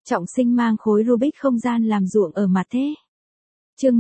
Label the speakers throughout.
Speaker 1: Trọng Sinh mang khối Rubik không gian làm ruộng ở mặt thế. Chương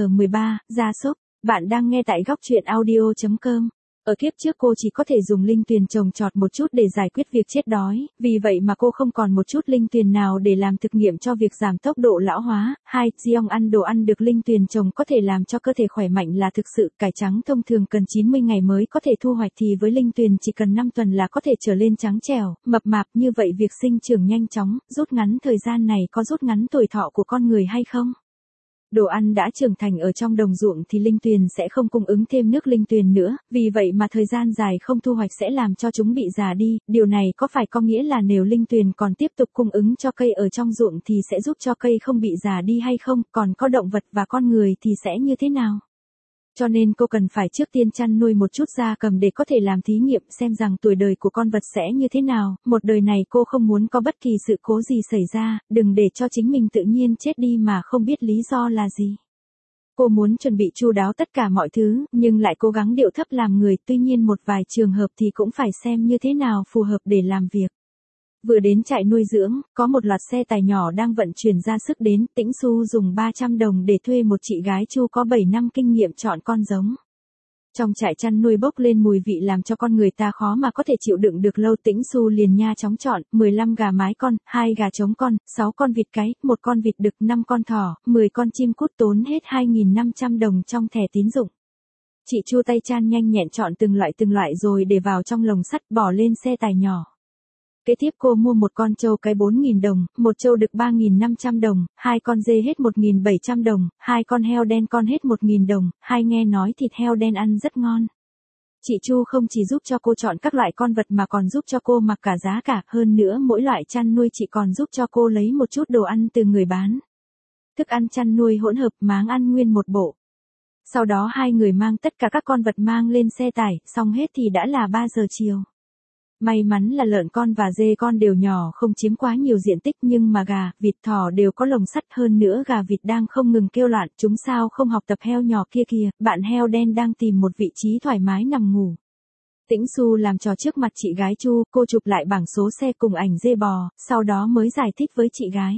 Speaker 1: 13 gia súc. Bạn đang nghe tại góc truyện audio.com. Ở kiếp trước cô chỉ có thể dùng linh tuyền trồng trọt một chút để giải quyết việc chết đói, vì vậy mà cô không còn một chút linh tuyền nào để làm thực nghiệm cho việc giảm tốc độ lão hóa. Jeong ăn đồ ăn được linh tuyền trồng có thể làm cho cơ thể khỏe mạnh là thực sự. Cải trắng thông thường cần 90 ngày mới có thể thu hoạch thì với linh tuyền chỉ cần 5 tuần là có thể trở lên trắng trẻo, mập mạp. Như vậy việc sinh trưởng nhanh chóng, rút ngắn thời gian này có rút ngắn tuổi thọ của con người hay không? Đồ ăn đã trưởng thành ở trong đồng ruộng thì linh tuyền sẽ không cung ứng thêm nước linh tuyền nữa, vì vậy mà thời gian dài không thu hoạch sẽ làm cho chúng bị già đi. Điều này có phải có nghĩa là nếu linh tuyền còn tiếp tục cung ứng cho cây ở trong ruộng thì sẽ giúp cho cây không bị già đi hay không? Còn có động vật và con người thì sẽ như thế nào? Cho nên cô cần phải trước tiên chăn nuôi một chút gia cầm để có thể làm thí nghiệm xem rằng tuổi đời của con vật sẽ như thế nào. Một đời này cô không muốn có bất kỳ sự cố gì xảy ra, đừng để cho chính mình tự nhiên chết đi mà không biết lý do là gì. Cô muốn chuẩn bị chu đáo tất cả mọi thứ, nhưng lại cố gắng điệu thấp làm người, tuy nhiên một vài trường hợp thì cũng phải xem như thế nào phù hợp để làm việc. Vừa đến trại nuôi dưỡng, có một loạt xe tải nhỏ đang vận chuyển ra sức đến. Tĩnh Xu dùng 300 đồng để thuê một chị gái Chu có 7 năm kinh nghiệm chọn con giống. Trong trại chăn nuôi bốc lên mùi vị làm cho con người ta khó mà có thể chịu đựng được lâu. Tĩnh Xu liền nha chóng chọn 15 gà mái con, 2 gà trống con, 6 con vịt cái, 1 con vịt đực, 5 con thỏ, 10 con chim cút, tốn hết 2.500 đồng trong thẻ tín dụng. Chị Chu tay chan nhanh nhẹn chọn từng loại rồi để vào trong lồng sắt bỏ lên xe tải nhỏ. Kế tiếp cô mua một con trâu cái 4.000 đồng, một trâu đực 3.500 đồng, 2 con dê hết 1.700 đồng, 2 con heo đen con hết 1.000 đồng, nghe nói thịt heo đen ăn rất ngon. Chị Chu không chỉ giúp cho cô chọn các loại con vật mà còn giúp cho cô mặc cả giá cả, hơn nữa mỗi loại chăn nuôi chị còn giúp cho cô lấy một chút đồ ăn từ người bán. Thức ăn chăn nuôi hỗn hợp, máng ăn nguyên một bộ. Sau đó hai người mang tất cả các con vật mang lên xe tải, xong hết thì đã là 3 giờ chiều. May mắn là lợn con và dê con đều nhỏ không chiếm quá nhiều diện tích, nhưng mà gà, vịt, thỏ đều có lồng sắt, hơn nữa gà vịt đang không ngừng kêu loạn, chúng sao không học tập heo nhỏ kia kìa. Bạn heo đen đang tìm một vị trí thoải mái nằm ngủ. Tĩnh Xu làm trò trước mặt chị gái Chu, cô chụp lại bảng số xe cùng ảnh dê bò, sau đó mới giải thích với chị gái.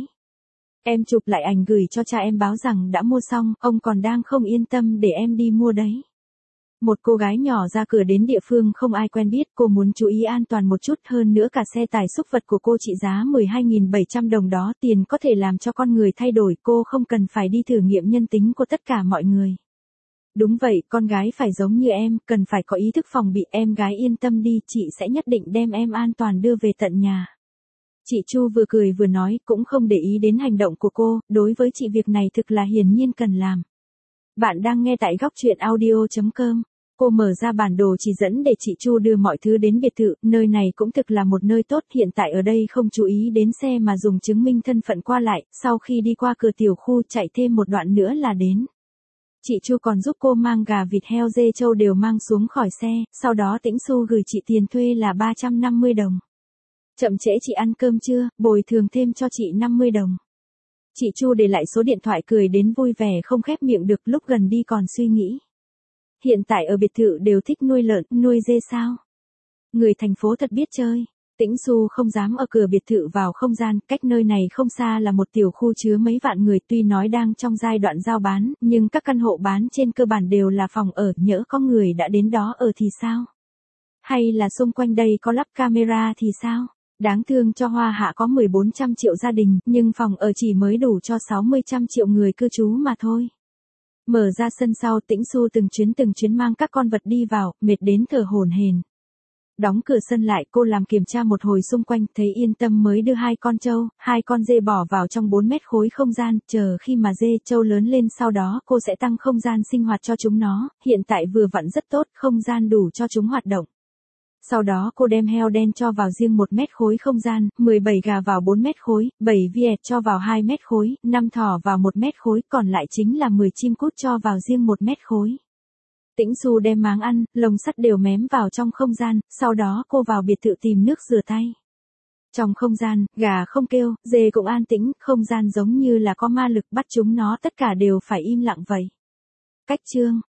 Speaker 1: Em chụp lại ảnh gửi cho cha em báo rằng đã mua xong, ông còn đang không yên tâm để em đi mua đấy. Một cô gái nhỏ ra cửa đến địa phương không ai quen biết, cô muốn chú ý an toàn một chút, hơn nữa cả xe tải xúc vật của cô trị giá 12.700 đồng đó, tiền có thể làm cho con người thay đổi, cô không cần phải đi thử nghiệm nhân tính của tất cả mọi người. Đúng vậy, con gái phải giống như em, cần phải có ý thức phòng bị, em gái yên tâm đi, chị sẽ nhất định đem em an toàn đưa về tận nhà. Chị Chu vừa cười vừa nói, cũng không để ý đến hành động của cô, đối với chị việc này thực là hiển nhiên cần làm. Bạn đang nghe tại góc truyện audio.com. Cô mở ra bản đồ chỉ dẫn để chị Chu đưa mọi thứ đến biệt thự, nơi này cũng thực là một nơi tốt, hiện tại ở đây không chú ý đến xe mà dùng chứng minh thân phận qua lại, sau khi đi qua cửa tiểu khu chạy thêm một đoạn nữa là đến. Chị Chu còn giúp cô mang gà vịt heo dê trâu đều mang xuống khỏi xe, sau đó Tĩnh Xu gửi chị tiền thuê là 350 đồng. Chậm trễ chị ăn cơm chưa, bồi thường thêm cho chị 50 đồng. Chị Chu để lại số điện thoại cười đến vui vẻ không khép miệng được, lúc gần đi còn suy nghĩ. Hiện tại ở biệt thự đều thích nuôi lợn, nuôi dê sao? Người thành phố thật biết chơi. Tĩnh Xu không dám ở cửa biệt thự vào không gian, cách nơi này không xa là một tiểu khu chứa mấy vạn người, tuy nói đang trong giai đoạn giao bán, nhưng các căn hộ bán trên cơ bản đều là phòng ở, nhỡ có người đã đến đó ở thì sao? Hay là xung quanh đây có lắp camera thì sao? Đáng thương cho Hoa Hạ có 1400 triệu gia đình, nhưng phòng ở chỉ mới đủ cho 60 triệu người cư trú mà thôi. Mở ra sân sau, Tĩnh Xu từng chuyến mang các con vật đi vào, mệt đến thở hổn hển. Đóng cửa sân lại, cô làm kiểm tra một hồi xung quanh, thấy yên tâm mới đưa 2 con trâu, 2 con dê bỏ vào trong 4 mét khối không gian, chờ khi mà dê, trâu lớn lên sau đó cô sẽ tăng không gian sinh hoạt cho chúng nó, hiện tại vừa vặn rất tốt, không gian đủ cho chúng hoạt động. Sau đó cô đem heo đen cho vào riêng 1 mét khối không gian, 17 gà vào 4 mét khối, 7 Viet cho vào 2 mét khối, 5 thỏ vào 1 mét khối, còn lại chính là 10 chim cút cho vào riêng 1 mét khối. Tĩnh Xu đem máng ăn, lồng sắt đều mém vào trong không gian, sau đó cô vào biệt thự tìm nước rửa tay. Trong không gian, gà không kêu, dê cũng an tĩnh, không gian giống như là có ma lực bắt chúng nó tất cả đều phải im lặng vậy. Cách chương